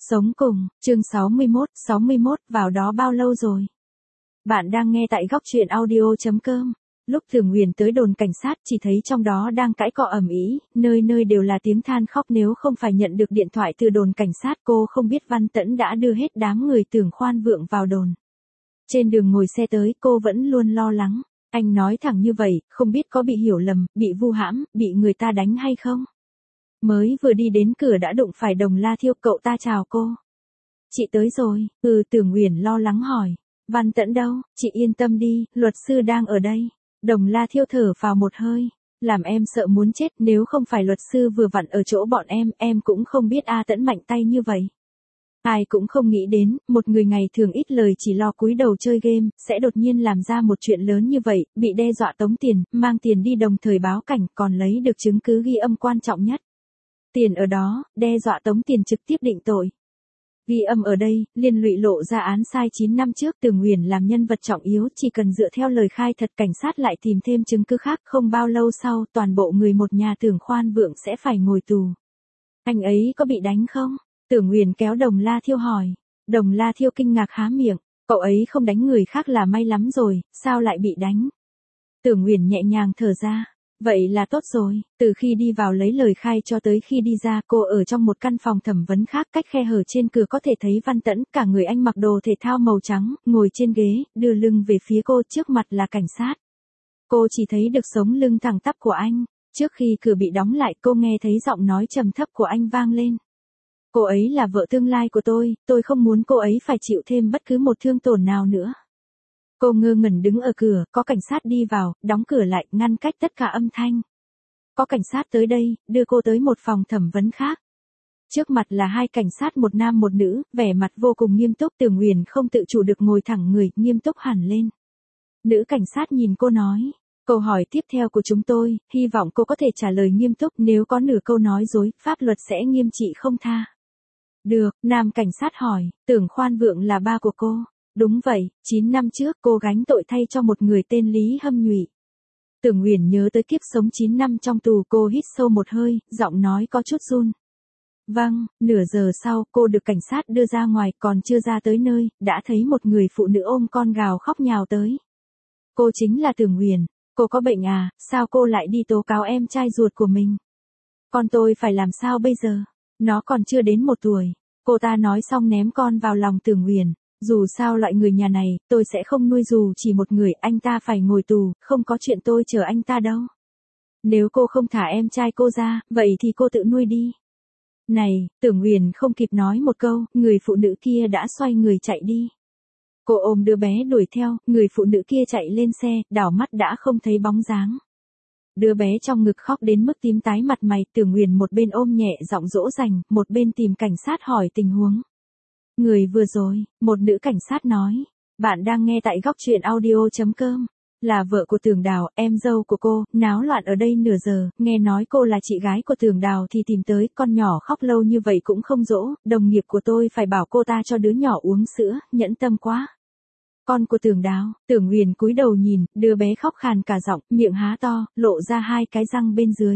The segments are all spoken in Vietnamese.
Sống cùng, chương 61, vào đó bao lâu rồi? Bạn đang nghe tại góc truyện audio.com. Lúc Thường Huyền tới đồn cảnh sát chỉ thấy trong đó đang cãi cọ ầm ĩ, nơi nơi đều là tiếng than khóc, nếu không phải nhận được điện thoại từ đồn cảnh sát cô không biết Văn Tẫn đã đưa hết đám người Tưởng Khoan Vượng vào đồn. Trên đường ngồi xe tới cô vẫn luôn lo lắng, anh nói thẳng như vậy, không biết có bị hiểu lầm, bị vu hãm, bị người ta đánh hay không? Mới vừa đi đến cửa đã đụng phải Đồng La Thiêu, cậu ta chào cô. Chị tới rồi, Tưởng Huyền lo lắng hỏi. Văn Tẫn đâu, chị yên tâm đi, luật sư đang ở đây. Đồng La Thiêu thở vào một hơi, làm em sợ muốn chết, nếu không phải luật sư vừa vặn ở chỗ bọn em cũng không biết A Tẫn mạnh tay như vậy. Ai cũng không nghĩ đến, một người ngày thường ít lời chỉ lo cúi đầu chơi game, sẽ đột nhiên làm ra một chuyện lớn như vậy, bị đe dọa tống tiền, mang tiền đi đồng thời báo cảnh, còn lấy được chứng cứ ghi âm quan trọng nhất. Tiền ở đó, đe dọa tống tiền trực tiếp định tội. Ghi âm ở đây, liên lụy lộ ra án sai 9 năm trước, Tưởng Huyền làm nhân vật trọng yếu, chỉ cần dựa theo lời khai thật cảnh sát lại tìm thêm chứng cứ khác, không bao lâu sau, toàn bộ người một nhà Tưởng Khoan Vượng sẽ phải ngồi tù. Anh ấy có bị đánh không? Tưởng Huyền kéo Đồng La Thiêu hỏi. Đồng La Thiêu kinh ngạc há miệng, cậu ấy không đánh người khác là may lắm rồi, sao lại bị đánh? Tưởng Huyền nhẹ nhàng thở ra. Vậy là tốt rồi, từ khi đi vào lấy lời khai cho tới khi đi ra, cô ở trong một căn phòng thẩm vấn khác, cách khe hở trên cửa có thể thấy Văn Tẫn, cả người anh mặc đồ thể thao màu trắng, ngồi trên ghế, đưa lưng về phía cô, trước mặt là cảnh sát. Cô chỉ thấy được sống lưng thẳng tắp của anh, trước khi cửa bị đóng lại cô nghe thấy giọng nói trầm thấp của anh vang lên. Cô ấy là vợ tương lai của tôi không muốn cô ấy phải chịu thêm bất cứ một thương tổn nào nữa. Cô ngơ ngẩn đứng ở cửa, có cảnh sát đi vào, đóng cửa lại, ngăn cách tất cả âm thanh. Có cảnh sát tới đây, đưa cô tới một phòng thẩm vấn khác. Trước mặt là hai cảnh sát, một nam một nữ, vẻ mặt vô cùng nghiêm túc. Tưởng Huyền không tự chủ được ngồi thẳng người, nghiêm túc hẳn lên. Nữ cảnh sát nhìn cô nói, câu hỏi tiếp theo của chúng tôi, hy vọng cô có thể trả lời nghiêm túc, nếu có nửa câu nói dối, pháp luật sẽ nghiêm trị không tha. Được, nam cảnh sát hỏi, Tưởng Khoan Vượng là ba của cô. Đúng vậy, 9 năm trước cô gánh tội thay cho một người tên Lý Hâm Nhụy. Tưởng Huyền nhớ tới kiếp sống 9 năm trong tù, cô hít sâu một hơi, giọng nói có chút run. Vâng, nửa giờ sau cô được cảnh sát đưa ra ngoài, còn chưa ra tới nơi, đã thấy một người phụ nữ ôm con gào khóc nhào tới. Cô chính là Tưởng Huyền, cô có bệnh à, sao cô lại đi tố cáo em trai ruột của mình? Con tôi phải làm sao bây giờ? Nó còn chưa đến 1 tuổi. Cô ta nói xong ném con vào lòng Tưởng Huyền. Dù sao loại người nhà này, tôi sẽ không nuôi dù chỉ một người, anh ta phải ngồi tù, không có chuyện tôi chờ anh ta đâu. Nếu cô không thả em trai cô ra, vậy thì cô tự nuôi đi. Này, Tưởng Huyền không kịp nói một câu, người phụ nữ kia đã xoay người chạy đi. Cô ôm đứa bé đuổi theo, người phụ nữ kia chạy lên xe, đảo mắt đã không thấy bóng dáng. Đứa bé trong ngực khóc đến mức tím tái mặt mày, Tưởng Huyền một bên ôm nhẹ giọng dỗ dành, một bên tìm cảnh sát hỏi tình huống. Người vừa rồi, một nữ cảnh sát nói, bạn đang nghe tại góc truyện audio.com, là vợ của Tưởng Đào, em dâu của cô, náo loạn ở đây nửa giờ, nghe nói cô là chị gái của Tưởng Đào thì tìm tới, con nhỏ khóc lâu như vậy cũng không dỗ, đồng nghiệp của tôi phải bảo cô ta cho đứa nhỏ uống sữa, nhẫn tâm quá. Con của Tưởng Đào, Tưởng Huyền cúi đầu nhìn, đứa bé khóc khàn cả giọng, miệng há to, lộ ra 2 cái răng bên dưới.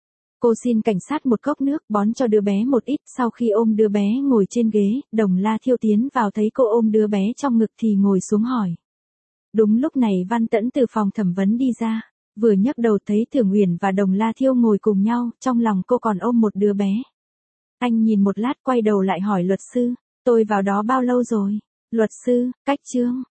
Cô xin cảnh sát một cốc nước, bón cho đứa bé một ít, sau khi ôm đứa bé ngồi trên ghế, Đồng La Thiêu tiến vào thấy cô ôm đứa bé trong ngực thì ngồi xuống hỏi. Đúng lúc này Văn Tẫn từ phòng thẩm vấn đi ra, vừa nhấc đầu thấy Tưởng Huyền và Đồng La Thiêu ngồi cùng nhau, trong lòng cô còn ôm một đứa bé. Anh nhìn một lát quay đầu lại hỏi luật sư, tôi vào đó bao lâu rồi? Luật sư, cách chương.